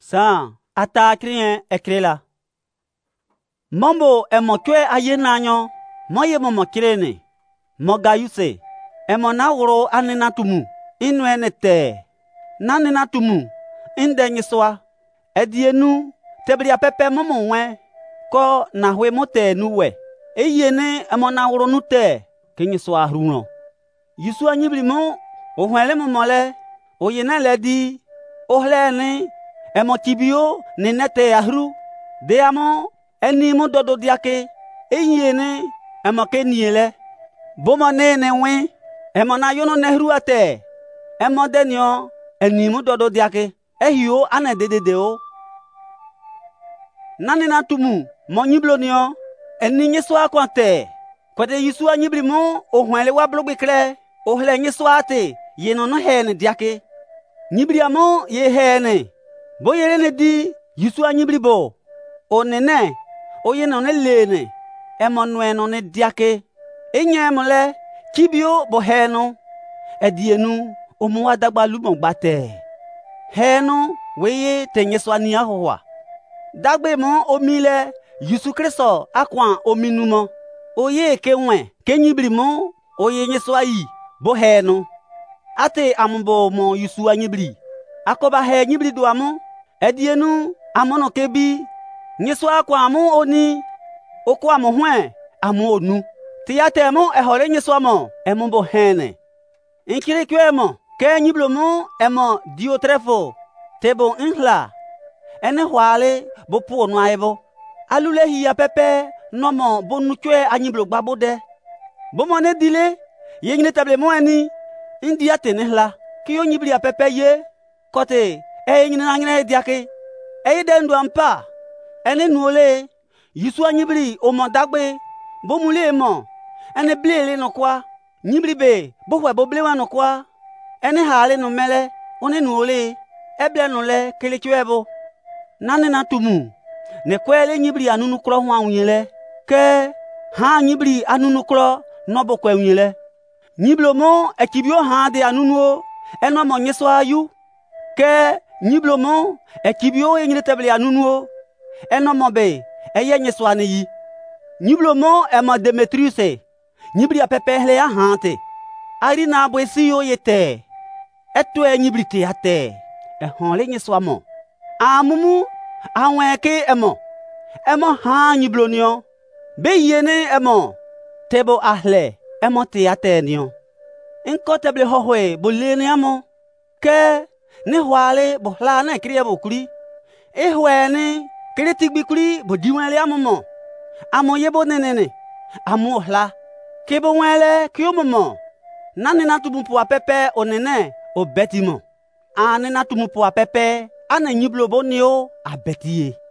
San ata krien ekrela. Mambo emo kwe ayenanyo, moye momo krene. Mogayuse, emo na woro anena tumu, inwene te. Nanena tumu, inde nyiswa. Edienu, tebria pepe momo we, ko na hwe mote nuwe. Eyene emo na woro nute, kenyiswa runo. Yisu anyibli mo, ohwele momole, oyene ledi, ohlene, emo tibio, nenete ahru, deamo, eni mo dodo diake, eyene, emo ke niele. Bomo ne we, emo na yono nehru ate, emo denyo, eni mo dodo diake, ehio ane dedeo. Nani na tumu, mo nyiblo nyo, eni nyeswa kwante, kwade Yisu anyibli mo, ohwele wa blogbe kre, ohle nyeswa ate, yeno no hene diake. Nyibli amo ye hene, bo yere di, Yisu anyibli bo, o nene, o yeno ne lene, emo nweno ne diake. Enye mole, kibio bo heno, edienu, omuwa dagba lumon bate. Heno, weye te nyeswa ni ahowa. Dagbe mo omile, Yisu Kristo akwan ominumo. Oye kewen, kenyibli mo, oye nyeswa yi, bo heno. Ate ambo mo Yisu anyibli. Akoba he nyibli do amo, edienu, amono kebi, nyeswa akwan amo oni, okwa mo hwen, amo onu. Tiyate mo ehore nyeswa mo, emo bo hene. Inkiri kwe mo, ke nyiblo mo, emo Diotrefo, tebo inhla. Ene hwale, bo po no aibo. Alule hiya pepe, nomo bo nukwe anyiblo babode. Bo mo ne dile, yenyine table mo eni, indiate nehla. Kiyo nyibli ya pepe ye, kote, yenyine nangine diake. Dendu ampa, ene nuole, Yisu anyibli omo dagbe, bo mule mo, ene blele no kwa, nyibli be, bo hwe bo blewa no kwa, ene hale no mele, one nuole, eble no le kele chwebo. Nane na tumu, ne kwele nyibli anunu kro hwa unyele, ke, ha nyibli anunu kro, nobo kwe unyele. Nyiblo mo, ekibio ha de anunuo, eno mo nyeswa ayu, ke, nyiblo mo, ekibio yenyile teble anunuo, eno mo be, eye nyeswa ne yi. Nyiblo mo, emo Demetriuse, nyibli a pepe hle ya hante. Ari na abwe si yo yete. Etwe nyibli te ate. Honle nyeswa mo. Amumu, anweke emo. Emo ha nyiblo nyo. Be yene emo. Tebo ahle, emo te ate nyo. Inko teble hohwe, bo lene amo. Ke, ne hwale, bo hla na kriya bo kuri. Ehwene, kere tigbi kuri, bo diwenle amo mo. Amo yebo nenene. Amo hla. Kebo wele kiomomo. Nane na tumupu apepe onene o betimo. Ane na tumupu apepe ane nyiblo bonio a betiye.